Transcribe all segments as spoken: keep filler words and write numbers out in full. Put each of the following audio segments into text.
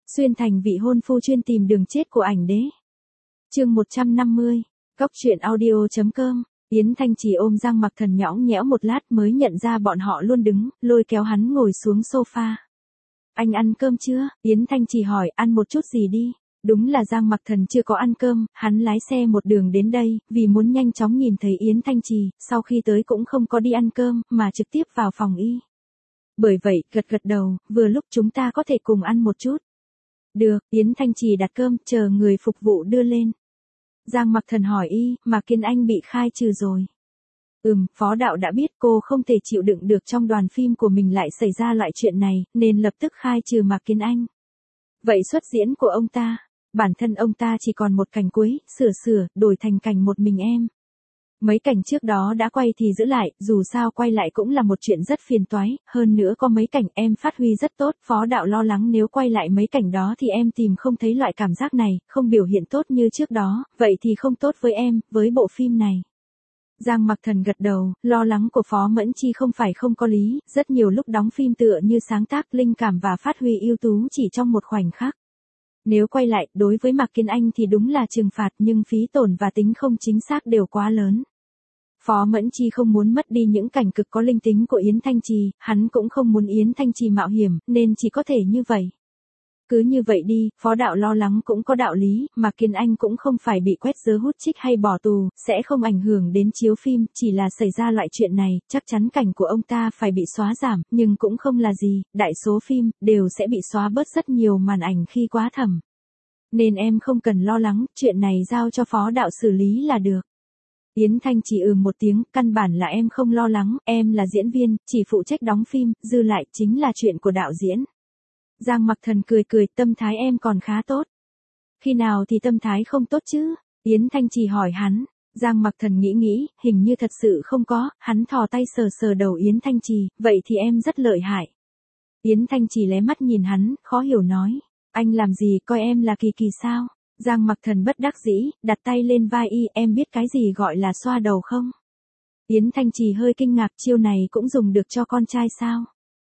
Xuyên thành vị hôn phu chuyên tìm đường chết của ảnh đế. Chương một trăm năm mươi, Cóc truyện audio chấm com. Yến Thanh Trì ôm Giang Mặc Thần nhõng nhẽo một lát mới nhận ra bọn họ luôn đứng, lôi kéo hắn ngồi xuống sofa. Anh ăn cơm chưa? Yến Thanh Trì hỏi. Ăn một chút gì đi. Đúng là Giang Mặc Thần chưa có ăn cơm, hắn lái xe một đường đến đây, vì muốn nhanh chóng nhìn thấy Yến Thanh Trì, sau khi tới cũng không có đi ăn cơm, mà trực tiếp vào phòng y. Bởi vậy, gật gật đầu, vừa lúc chúng ta có thể cùng ăn một chút. Được, Yến Thanh Trì đặt cơm, chờ người phục vụ đưa lên. Giang Mặc Thần hỏi y, Mạc Kiên Anh bị khai trừ rồi. Ừm, phó đạo đã biết cô không thể chịu đựng được trong đoàn phim của mình lại xảy ra loại chuyện này, nên lập tức khai trừ Mạc Kiên Anh. Vậy xuất diễn của ông ta, bản thân ông ta chỉ còn một cảnh cuối, sửa sửa, đổi thành cảnh một mình em. Mấy cảnh trước đó đã quay thì giữ lại, dù sao quay lại cũng là một chuyện rất phiền toái, hơn nữa có mấy cảnh em phát huy rất tốt, phó đạo lo lắng nếu quay lại mấy cảnh đó thì em tìm không thấy loại cảm giác này, không biểu hiện tốt như trước đó, vậy thì không tốt với em, với bộ phim này. Giang Mặc Thần gật đầu, lo lắng của Phó Mẫn Chi không phải không có lý, rất nhiều lúc đóng phim tựa như sáng tác linh cảm và phát huy ưu tú chỉ trong một khoảnh khắc. Nếu quay lại, đối với Mạc Kiên Anh thì đúng là trừng phạt nhưng phí tổn và tính không chính xác đều quá lớn. Phó Mẫn Chi không muốn mất đi những cảnh cực có linh tính của Yến Thanh Trì, hắn cũng không muốn Yến Thanh Trì mạo hiểm, nên chỉ có thể như vậy. Cứ như vậy đi, phó đạo lo lắng cũng có đạo lý, Mạc Kiên Anh cũng không phải bị quét dớ hút chích hay bỏ tù, sẽ không ảnh hưởng đến chiếu phim, chỉ là xảy ra loại chuyện này, chắc chắn cảnh của ông ta phải bị xóa giảm, nhưng cũng không là gì, đại số phim, đều sẽ bị xóa bớt rất nhiều màn ảnh khi quá thẩm. Nên em không cần lo lắng, chuyện này giao cho phó đạo xử lý là được. Yến Thanh chỉ ừ một tiếng, căn bản là em không lo lắng, em là diễn viên, chỉ phụ trách đóng phim, dư lại chính là chuyện của đạo diễn. Giang Mặc Thần cười cười, tâm thái em còn khá tốt. Khi nào thì tâm thái không tốt chứ? Yến Thanh Trì hỏi hắn. Giang Mặc Thần nghĩ nghĩ, hình như thật sự không có, hắn thò tay sờ sờ đầu Yến Thanh Trì, vậy thì em rất lợi hại. Yến Thanh Trì lé mắt nhìn hắn, khó hiểu nói, anh làm gì, coi em là Kỳ Kỳ sao? Giang Mặc Thần bất đắc dĩ, đặt tay lên vai y, em biết cái gì gọi là xoa đầu không? Yến Thanh Trì hơi kinh ngạc, chiêu này cũng dùng được cho con trai sao?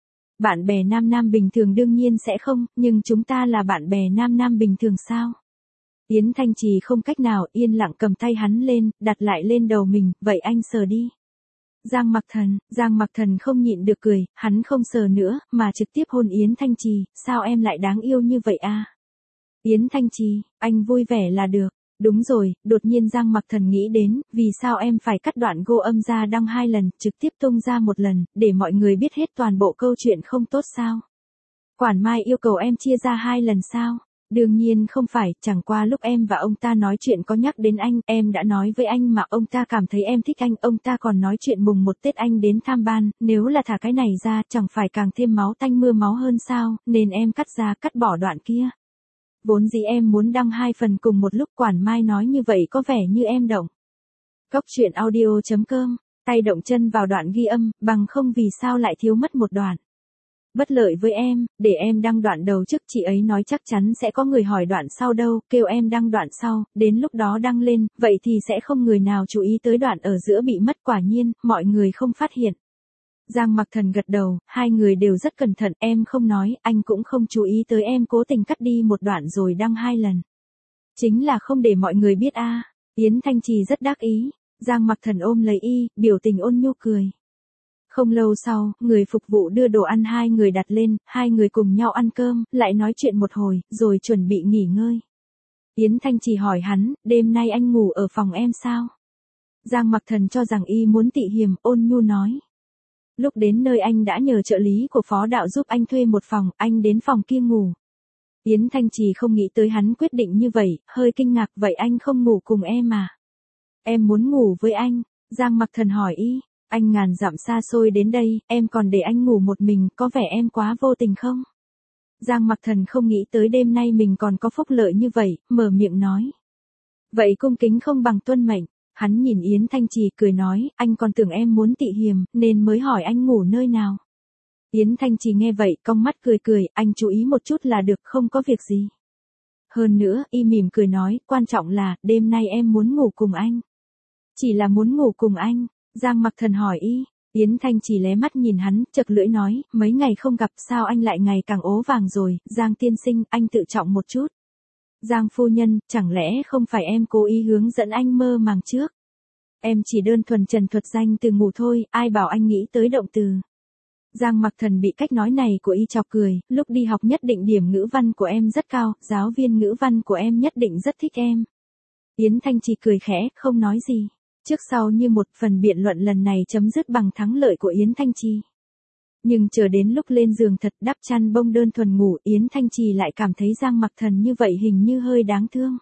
Bạn bè nam nam bình thường đương nhiên sẽ không, nhưng chúng ta là bạn bè nam nam bình thường sao? Yến Thanh Trì không cách nào, yên lặng cầm tay hắn lên, đặt lại lên đầu mình, vậy anh sờ đi. Giang Mặc Thần, Giang Mặc Thần không nhịn được cười, hắn không sờ nữa, mà trực tiếp hôn Yến Thanh Trì, sao em lại đáng yêu như vậy à? Yến Thanh Trì, anh vui vẻ là được. Đúng rồi, đột nhiên Giang Mặc Thần nghĩ đến, vì sao em phải cắt đoạn gô âm ra đăng hai lần, trực tiếp tung ra một lần, để mọi người biết hết toàn bộ câu chuyện không tốt sao? Quản Mai yêu cầu em chia ra hai lần sao? Đương nhiên không phải, chẳng qua lúc em và ông ta nói chuyện có nhắc đến anh, em đã nói với anh mà ông ta cảm thấy em thích anh, ông ta còn nói chuyện mùng một Tết anh đến tham ban, nếu là thả cái này ra, chẳng phải càng thêm máu tanh mưa máu hơn sao, nên em cắt ra, cắt bỏ đoạn kia. Vốn dĩ em muốn đăng hai phần cùng một lúc, Quản Mai nói như vậy có vẻ như em động. Cóc truyện audio chấm com, tay động chân vào đoạn ghi âm, bằng không vì sao lại thiếu mất một đoạn. Bất lợi với em, để em đăng đoạn đầu trước, chị ấy nói chắc chắn sẽ có người hỏi đoạn sau đâu, kêu em đăng đoạn sau, đến lúc đó đăng lên, vậy thì sẽ không người nào chú ý tới đoạn ở giữa bị mất, quả nhiên, mọi người không phát hiện. Giang Mặc Thần gật đầu, hai người đều rất cẩn thận, em không nói, anh cũng không chú ý tới em cố tình cắt đi một đoạn rồi đăng hai lần. Chính là không để mọi người biết a. À. Yến Thanh Trì rất đắc ý, Giang Mặc Thần ôm lấy y, biểu tình ôn nhu cười. Không lâu sau, người phục vụ đưa đồ ăn hai người đặt lên, hai người cùng nhau ăn cơm, lại nói chuyện một hồi, rồi chuẩn bị nghỉ ngơi. Yến Thanh Trì hỏi hắn, đêm nay anh ngủ ở phòng em sao? Giang Mặc Thần cho rằng y muốn tị hiềm, ôn nhu nói. Lúc đến nơi anh đã nhờ trợ lý của phó đạo giúp anh thuê một phòng, anh đến phòng kia ngủ. Yến Thanh Trì không nghĩ tới hắn quyết định như vậy, hơi kinh ngạc, vậy anh không ngủ cùng em à? Em muốn ngủ với anh, Giang Mặc Thần hỏi y, anh ngàn dặm xa xôi đến đây, em còn để anh ngủ một mình, có vẻ em quá vô tình không? Giang Mặc Thần không nghĩ tới đêm nay mình còn có phúc lợi như vậy, mở miệng nói. Vậy cung kính không bằng tuân mệnh. Hắn nhìn Yến Thanh Trì cười nói, anh còn tưởng em muốn tị hiềm, nên mới hỏi anh ngủ nơi nào. Yến Thanh Trì nghe vậy, cong mắt cười cười, anh chú ý một chút là được, không có việc gì. Hơn nữa, y mỉm cười nói, quan trọng là, đêm nay em muốn ngủ cùng anh. Chỉ là muốn ngủ cùng anh, Giang Mặc Thần hỏi y, Yến Thanh Trì lé mắt nhìn hắn, chật lưỡi nói, mấy ngày không gặp sao anh lại ngày càng ố vàng rồi, Giang tiên sinh, anh tự trọng một chút. Giang phu nhân, chẳng lẽ không phải em cố ý hướng dẫn anh mơ màng trước? Em chỉ đơn thuần trần thuật danh từ ngủ thôi, ai bảo anh nghĩ tới động từ. Giang Mặc Thần bị cách nói này của y chọc cười, lúc đi học nhất định điểm ngữ văn của em rất cao, giáo viên ngữ văn của em nhất định rất thích em. Yến Thanh Trì cười khẽ, không nói gì. Trước sau như một phần biện luận lần này chấm dứt bằng thắng lợi của Yến Thanh Trì. Nhưng chờ đến lúc lên giường thật đắp chăn bông đơn thuần ngủ, Yến Thanh Trì lại cảm thấy Giang Mặc Thần như vậy hình như hơi đáng thương.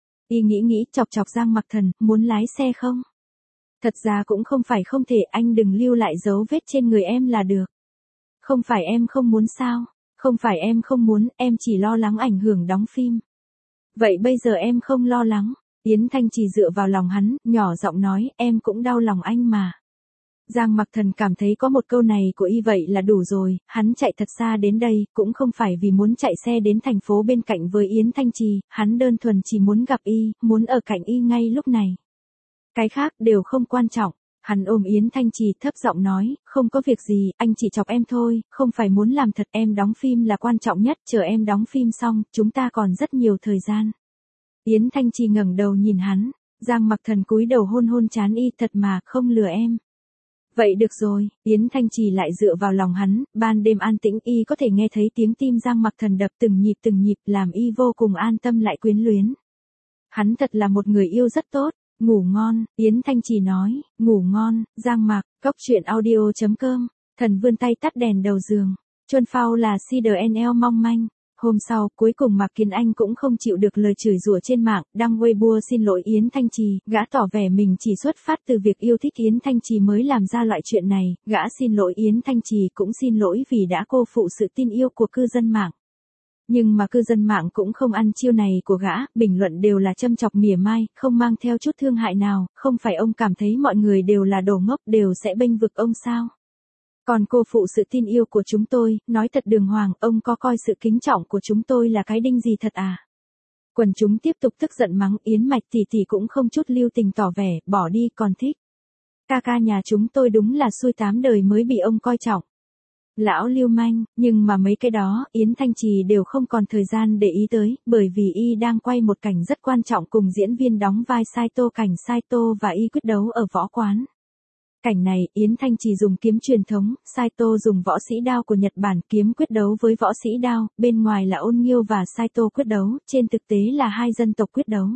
Y nghĩ nghĩ chọc chọc Giang Mặc Thần, muốn lái xe không? Thật ra cũng không phải không thể, anh đừng lưu lại dấu vết trên người em là được. Không phải em không muốn sao? Không phải em không muốn, em chỉ lo lắng ảnh hưởng đóng phim. Vậy bây giờ em không lo lắng. Yến Thanh Trì dựa vào lòng hắn, nhỏ giọng nói, em cũng đau lòng anh mà. Giang Mặc Thần cảm thấy có một câu này của y vậy là đủ rồi, hắn chạy thật xa đến đây, cũng không phải vì muốn chạy xe đến thành phố bên cạnh với Yến Thanh Trì, hắn đơn thuần chỉ muốn gặp y, muốn ở cạnh y ngay lúc này. Cái khác đều không quan trọng. Hắn ôm Yến Thanh Trì thấp giọng nói, không có việc gì, anh chỉ chọc em thôi, không phải muốn làm thật, em đóng phim là quan trọng nhất, chờ em đóng phim xong, chúng ta còn rất nhiều thời gian. Yến Thanh Trì ngẩng đầu nhìn hắn, Giang Mặc Thần cúi đầu hôn hôn trán y, thật mà, không lừa em. Vậy được rồi, Yến Thanh Trì lại dựa vào lòng hắn, ban đêm an tĩnh y có thể nghe thấy tiếng tim Giang Mặc Thần đập từng nhịp từng nhịp, làm y vô cùng an tâm lại quyến luyến. Hắn thật là một người yêu rất tốt. Ngủ ngon, Yến Thanh Trì nói, ngủ ngon, Giang Mặc, cốc truyện audio chấm com, thần vươn tay tắt đèn đầu giường, chuân phao là xê đê en lờ mong manh. Hôm sau, cuối cùng Mạc Kiến Anh cũng không chịu được lời chửi rủa trên mạng, đăng Weibo xin lỗi Yến Thanh Trì, gã tỏ vẻ mình chỉ xuất phát từ việc yêu thích Yến Thanh Trì mới làm ra loại chuyện này, gã xin lỗi Yến Thanh Trì cũng xin lỗi vì đã cô phụ sự tin yêu của cư dân mạng. Nhưng mà cư dân mạng cũng không ăn chiêu này của gã, bình luận đều là châm chọc mỉa mai, không mang theo chút thương hại nào, không phải ông cảm thấy mọi người đều là đồ ngốc đều sẽ bênh vực ông sao? Còn cô phụ sự tin yêu của chúng tôi, nói thật đường hoàng, ông có coi sự kính trọng của chúng tôi là cái đinh gì thật à? Quần chúng tiếp tục tức giận mắng Yến Mạch tỷ tỷ cũng không chút lưu tình tỏ vẻ, bỏ đi còn thích. Ca ca nhà chúng tôi đúng là xui tám đời mới bị ông coi trọng. Lão lưu manh, nhưng mà mấy cái đó, Yến Thanh Trì đều không còn thời gian để ý tới, bởi vì y đang quay một cảnh rất quan trọng cùng diễn viên đóng vai Saito, cảnh Saito và y quyết đấu ở võ quán. Cảnh này, Yến Thanh Trì dùng kiếm truyền thống, Saito dùng võ sĩ đao của Nhật Bản kiếm quyết đấu với võ sĩ đao, bên ngoài là Ôn Nghiêu và Saito quyết đấu, trên thực tế là hai dân tộc quyết đấu.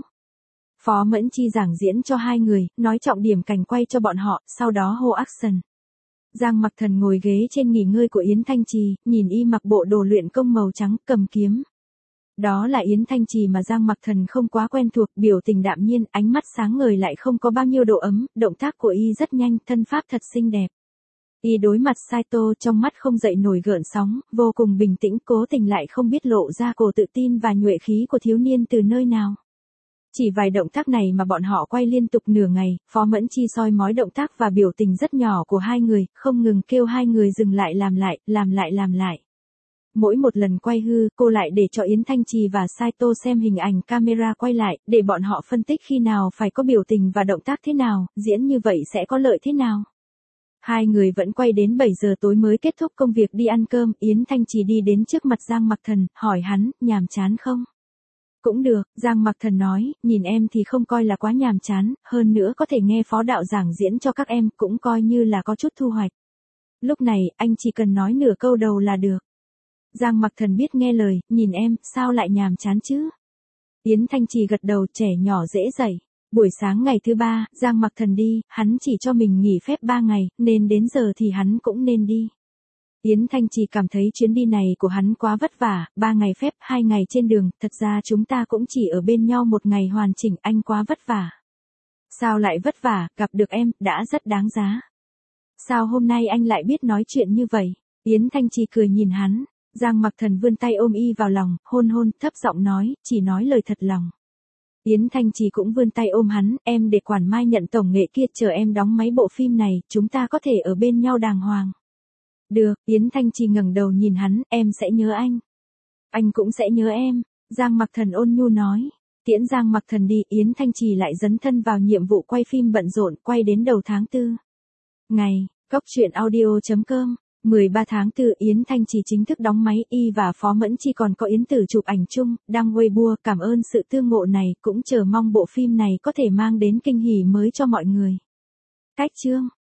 Phó Mẫn Chi giảng diễn cho hai người, nói trọng điểm cảnh quay cho bọn họ, sau đó hô action. Giang Mặc Thần ngồi ghế trên nghỉ ngơi của Yến Thanh Trì, nhìn y mặc bộ đồ luyện công màu trắng, cầm kiếm. Đó là Yến Thanh Trì mà Giang Mặc Thần không quá quen thuộc, biểu tình đạm nhiên, ánh mắt sáng ngời lại không có bao nhiêu độ ấm, động tác của y rất nhanh, thân pháp thật xinh đẹp. Y đối mặt Saito trong mắt không dậy nổi gợn sóng, vô cùng bình tĩnh, cố tình lại không biết lộ ra cổ tự tin và nhuệ khí của thiếu niên từ nơi nào. Chỉ vài động tác này mà bọn họ quay liên tục nửa ngày, Phó Mẫn Chi soi mói động tác và biểu tình rất nhỏ của hai người, không ngừng kêu hai người dừng lại làm lại, làm lại làm lại. Mỗi một lần quay hư, cô lại để cho Yến Thanh Trì và Saito xem hình ảnh camera quay lại, để bọn họ phân tích khi nào phải có biểu tình và động tác thế nào, diễn như vậy sẽ có lợi thế nào. Hai người vẫn quay đến bảy giờ tối mới kết thúc công việc đi ăn cơm, Yến Thanh Trì đi đến trước mặt Giang Mặc Thần, hỏi hắn, nhàm chán không? Cũng được, Giang Mặc Thần nói, nhìn em thì không coi là quá nhàm chán, hơn nữa có thể nghe phó đạo giảng diễn cho các em, cũng coi như là có chút thu hoạch. Lúc này, anh chỉ cần nói nửa câu đầu là được. Giang Mặc Thần biết nghe lời, nhìn em, sao lại nhàm chán chứ? Yến Thanh Trì gật đầu, trẻ nhỏ dễ dậy. Buổi sáng ngày thứ ba, Giang Mặc Thần đi, hắn chỉ cho mình nghỉ phép ba ngày, nên đến giờ thì hắn cũng nên đi. Yến Thanh Trì cảm thấy chuyến đi này của hắn quá vất vả, ba ngày phép, hai ngày trên đường, thật ra chúng ta cũng chỉ ở bên nhau một ngày hoàn chỉnh, anh quá vất vả. Sao lại vất vả, gặp được em, đã rất đáng giá. Sao hôm nay anh lại biết nói chuyện như vậy? Yến Thanh Trì cười nhìn hắn, Giang Mặc Thần vươn tay ôm y vào lòng, hôn hôn, thấp giọng nói, chỉ nói lời thật lòng. Yến Thanh Trì cũng vươn tay ôm hắn, em để quản mai nhận tổng nghệ kia, chờ em đóng mấy bộ phim này, chúng ta có thể ở bên nhau đàng hoàng. Được, Yến Thanh Trì ngẩng đầu nhìn hắn, em sẽ nhớ anh. Anh cũng sẽ nhớ em, Giang Mặc Thần ôn nhu nói. Tiễn Giang Mặc Thần đi, Yến Thanh Trì lại dấn thân vào nhiệm vụ quay phim bận rộn, quay đến đầu tháng tư. Ngày, Cóc truyện audio chấm com. mười ba tháng tư, Yến Thanh Trì chính thức đóng máy, y và Phó Mẫn Chi còn có Yến Tử chụp ảnh chung, đăng Weibo cảm ơn sự tương ngộ này, cũng chờ mong bộ phim này có thể mang đến kinh hỉ mới cho mọi người. Cách chương